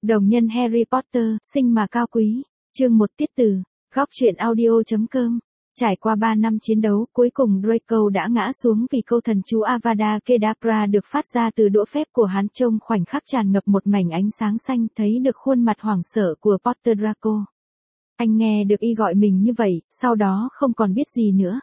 Đồng nhân Harry Potter, sinh mà cao quý. Chương 1 tiết từ. Góc truyện audio.com. Trải qua 3 năm chiến đấu, cuối cùng Draco đã ngã xuống vì câu thần chú Avada Kedavra được phát ra từ đũa phép của hắn. Trong khoảnh khắc tràn ngập một mảnh ánh sáng xanh, thấy được khuôn mặt hoảng sợ của Potter Draco. Anh nghe được y gọi mình như vậy, sau đó không còn biết gì nữa.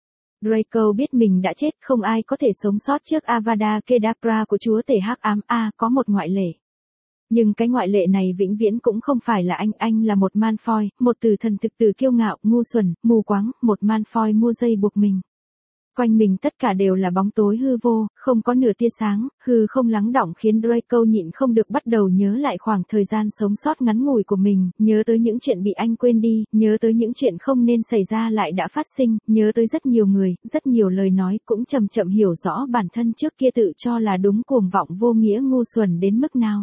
Draco biết mình đã chết, không ai có thể sống sót trước Avada Kedavra của chúa tể hắc ám. Có một ngoại lệ. Nhưng cái ngoại lệ này vĩnh viễn cũng không phải là anh là một Malfoy, một tử thần thực tử kiêu ngạo, ngu xuẩn, mù quáng, một Malfoy mua dây buộc mình. Quanh mình tất cả đều là bóng tối hư vô, không có nửa tia sáng, hư không lắng đọng khiến Draco nhịn không được bắt đầu nhớ lại khoảng thời gian sống sót ngắn ngủi của mình, nhớ tới những chuyện bị anh quên đi, nhớ tới những chuyện không nên xảy ra lại đã phát sinh, nhớ tới rất nhiều người, rất nhiều lời nói, cũng chậm chậm hiểu rõ bản thân trước kia tự cho là đúng cuồng vọng vô nghĩa ngu xuẩn đến mức nào.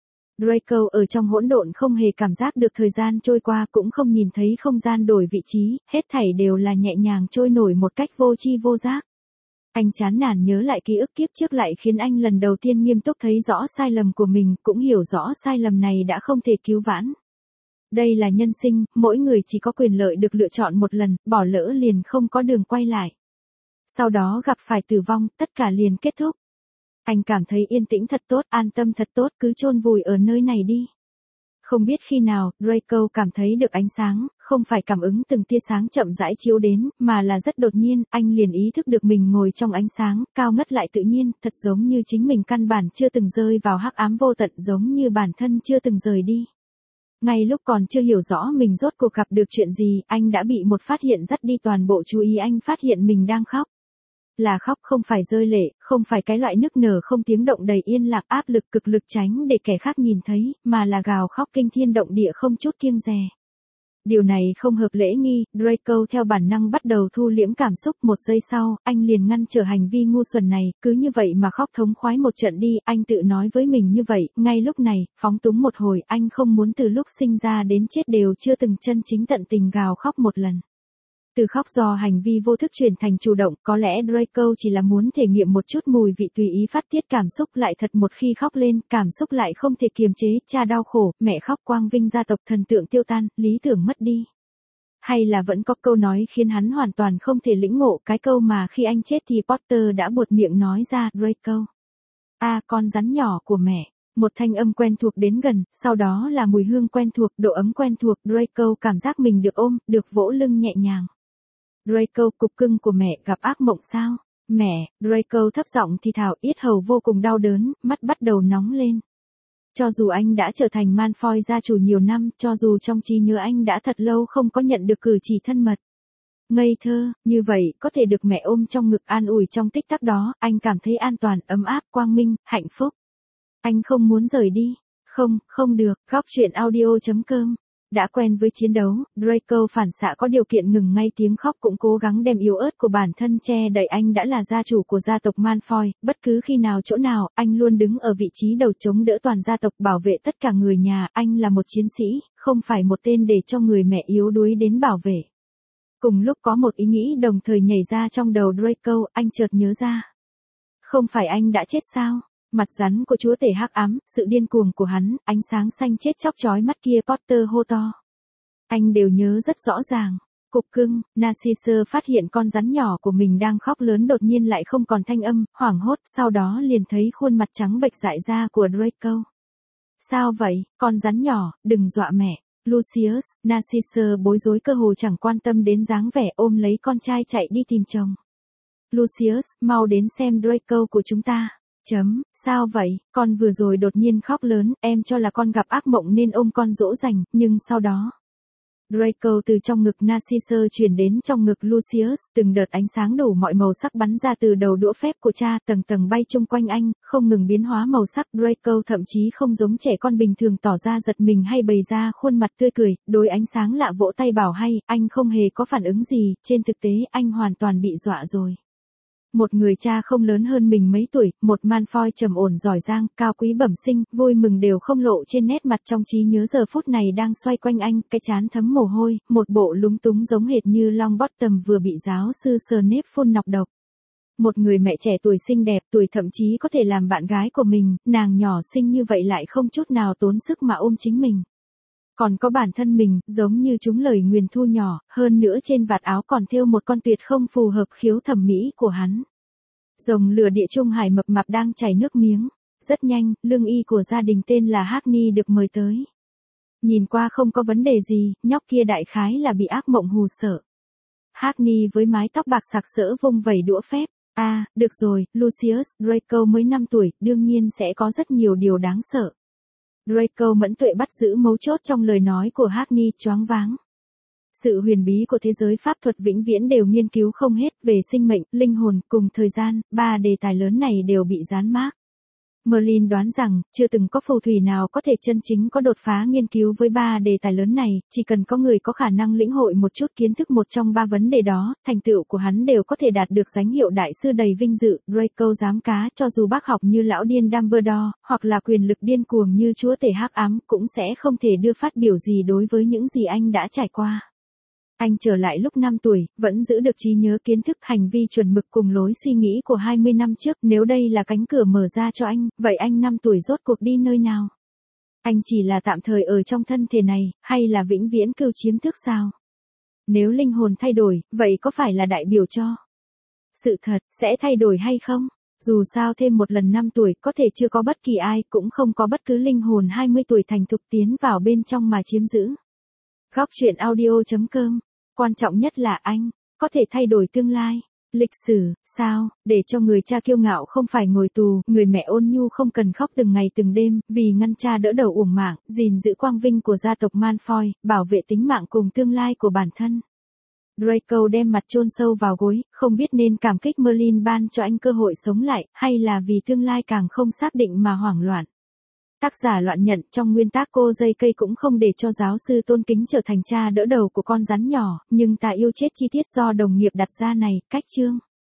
Draco ở trong hỗn độn không hề cảm giác được thời gian trôi qua, cũng không nhìn thấy không gian đổi vị trí, hết thảy đều là nhẹ nhàng trôi nổi một cách vô tri vô giác. Anh chán nản nhớ lại ký ức kiếp trước lại khiến anh lần đầu tiên nghiêm túc thấy rõ sai lầm của mình, cũng hiểu rõ sai lầm này đã không thể cứu vãn. Đây là nhân sinh, mỗi người chỉ có quyền lợi được lựa chọn một lần, bỏ lỡ liền không có đường quay lại. Sau đó gặp phải tử vong, tất cả liền kết thúc. Anh cảm thấy yên tĩnh thật tốt, an tâm thật tốt, cứ chôn vùi ở nơi này đi. Không biết khi nào, Draco cảm thấy được ánh sáng, không phải cảm ứng từng tia sáng chậm rãi chiếu đến, mà là rất đột nhiên, anh liền ý thức được mình ngồi trong ánh sáng, cao ngất lại tự nhiên, thật giống như chính mình căn bản chưa từng rơi vào hắc ám vô tận, giống như bản thân chưa từng rời đi. Ngay lúc còn chưa hiểu rõ mình rốt cuộc gặp được chuyện gì, anh đã bị một phát hiện dắt đi toàn bộ chú ý. Anh phát hiện mình đang khóc. Là khóc không phải rơi lệ, không phải cái loại nức nở không tiếng động đầy yên lạc áp lực cực lực tránh để kẻ khác nhìn thấy, mà là gào khóc kinh thiên động địa không chút kiêng dè. Điều này không hợp lễ nghi, Draco theo bản năng bắt đầu thu liễm cảm xúc. Một giây sau, anh liền ngăn trở hành vi ngu xuẩn này, cứ như vậy mà khóc thống khoái một trận đi. Anh tự nói với mình như vậy, ngay lúc này, phóng túng một hồi, anh không muốn từ lúc sinh ra đến chết đều chưa từng chân chính tận tình gào khóc một lần. Từ khóc do hành vi vô thức chuyển thành chủ động, có lẽ Draco chỉ là muốn thể nghiệm một chút mùi vị tùy ý phát tiết cảm xúc. Lại thật một khi khóc lên, cảm xúc lại không thể kiềm chế, cha đau khổ, mẹ khóc, quang vinh gia tộc, thần tượng tiêu tan, lý tưởng mất đi. Hay là vẫn có câu nói khiến hắn hoàn toàn không thể lĩnh ngộ, cái câu mà khi anh chết thì Potter đã buột miệng nói ra, Draco. Con rắn nhỏ của mẹ. Một thanh âm quen thuộc đến gần, sau đó là mùi hương quen thuộc, độ ấm quen thuộc. Draco cảm giác mình được ôm, được vỗ lưng nhẹ nhàng. Draco, cục cưng của mẹ, gặp ác mộng sao? Mẹ, Draco thấp giọng thì thào, yết hầu vô cùng đau đớn, mắt bắt đầu nóng lên. Cho dù anh đã trở thành Malfoy gia chủ nhiều năm, cho dù trong trí nhớ anh đã thật lâu không có nhận được cử chỉ thân mật. Ngây thơ, như vậy, có thể được mẹ ôm trong ngực an ủi trong tích tắc đó, anh cảm thấy an toàn, ấm áp, quang minh, hạnh phúc. Anh không muốn rời đi. Không được, góc truyện audio.com. Đã quen với chiến đấu, Draco phản xạ có điều kiện ngừng ngay tiếng khóc, cũng cố gắng đem yếu ớt của bản thân che đậy. Anh đã là gia chủ của gia tộc Malfoy, bất cứ khi nào chỗ nào, anh luôn đứng ở vị trí đầu chống đỡ toàn gia tộc, bảo vệ tất cả người nhà. Anh là một chiến sĩ, không phải một tên để cho người mẹ yếu đuối đến bảo vệ. Cùng lúc có một ý nghĩ đồng thời nhảy ra trong đầu Draco, anh chợt nhớ ra. Không phải anh đã chết sao? Mặt rắn của chúa tể hắc ám, sự điên cuồng của hắn, ánh sáng xanh chết chóc chói mắt kia, Potter hô to. Anh đều nhớ rất rõ ràng. Cục cưng, Narcisse phát hiện con rắn nhỏ của mình đang khóc lớn đột nhiên lại không còn thanh âm, hoảng hốt, sau đó liền thấy khuôn mặt trắng bệch dại ra của Draco. Sao vậy, con rắn nhỏ, đừng dọa mẹ. Lucius, Narcisse bối rối cơ hồ chẳng quan tâm đến dáng vẻ, ôm lấy con trai chạy đi tìm chồng. Lucius, mau đến xem Draco của chúng ta. Sao vậy, con vừa rồi đột nhiên khóc lớn, em cho là con gặp ác mộng nên ôm con dỗ dành, nhưng sau đó. Draco từ trong ngực Narcisse chuyển đến trong ngực Lucius, từng đợt ánh sáng đủ mọi màu sắc bắn ra từ đầu đũa phép của cha, tầng tầng bay chung quanh anh, không ngừng biến hóa màu sắc. Draco thậm chí không giống trẻ con bình thường tỏ ra giật mình hay bày ra khuôn mặt tươi cười, đối ánh sáng lạ vỗ tay bảo hay, anh không hề có phản ứng gì, trên thực tế anh hoàn toàn bị dọa rồi. Một người cha không lớn hơn mình mấy tuổi, một Malfoy trầm ổn giỏi giang, cao quý bẩm sinh, vui mừng đều không lộ trên nét mặt. Trong trí nhớ giờ phút này đang xoay quanh anh, cái trán thấm mồ hôi, một bộ lúng túng giống hệt như Longbottom vừa bị giáo sư Snape phun nọc độc. Một người mẹ trẻ tuổi xinh đẹp, tuổi thậm chí có thể làm bạn gái của mình, nàng nhỏ xinh như vậy lại không chút nào tốn sức mà ôm chính mình. Còn có bản thân mình, giống như chúng lời nguyền thu nhỏ, hơn nữa trên vạt áo còn thêu một con tuyệt không phù hợp khiếu thẩm mỹ của hắn. Rồng lửa địa trung hải mập mạp đang chảy nước miếng. Rất nhanh, lương y của gia đình tên là Hackney được mời tới. Nhìn qua không có vấn đề gì, nhóc kia đại khái là bị ác mộng hù sợ. Hackney với mái tóc bạc sặc sỡ vung vẩy đũa phép. Được rồi, Lucius, Draco mới 5 tuổi, đương nhiên sẽ có rất nhiều điều đáng sợ. Draco mẫn tuệ bắt giữ mấu chốt trong lời nói của Hackney, choáng váng. Sự huyền bí của thế giới pháp thuật vĩnh viễn đều nghiên cứu không hết, về sinh mệnh, linh hồn, cùng thời gian, 3 đề tài lớn này đều bị dán mác. Merlin đoán rằng, chưa từng có phù thủy nào có thể chân chính có đột phá nghiên cứu với 3 đề tài lớn này, chỉ cần có người có khả năng lĩnh hội một chút kiến thức một trong 3 vấn đề đó, thành tựu của hắn đều có thể đạt được danh hiệu đại sư đầy vinh dự. Draco dám cá, cho dù bác học như lão điên Dumbledore, hoặc là quyền lực điên cuồng như chúa tể hắc ám, cũng sẽ không thể đưa phát biểu gì đối với những gì anh đã trải qua. Anh trở lại lúc 5 tuổi, vẫn giữ được trí nhớ kiến thức hành vi chuẩn mực cùng lối suy nghĩ của 20 năm trước. Nếu đây là cánh cửa mở ra cho anh, vậy anh 5 tuổi rốt cuộc đi nơi nào? Anh chỉ là tạm thời ở trong thân thể này, hay là vĩnh viễn cưu chiếm thức sao? Nếu linh hồn thay đổi, vậy có phải là đại biểu cho sự thật sẽ thay đổi hay không? Dù sao thêm một lần 5 tuổi có thể chưa có bất kỳ ai, cũng không có bất cứ linh hồn 20 tuổi thành thục tiến vào bên trong mà chiếm giữ. Góc truyện audio.com. Quan trọng nhất là anh có thể thay đổi tương lai. Lịch sử, sao, để cho người cha kiêu ngạo không phải ngồi tù, người mẹ ôn nhu không cần khóc từng ngày từng đêm, vì ngăn cha đỡ đầu uổng mạng, gìn giữ quang vinh của gia tộc Malfoy, bảo vệ tính mạng cùng tương lai của bản thân. Draco đem mặt chôn sâu vào gối, không biết nên cảm kích Merlin ban cho anh cơ hội sống lại, hay là vì tương lai càng không xác định mà hoảng loạn. Tác giả loạn nhận, trong nguyên tác cô dây cây cũng không để cho giáo sư tôn kính trở thành cha đỡ đầu của con rắn nhỏ, nhưng ta yêu chết chi tiết do đồng nghiệp đặt ra này, cách chương.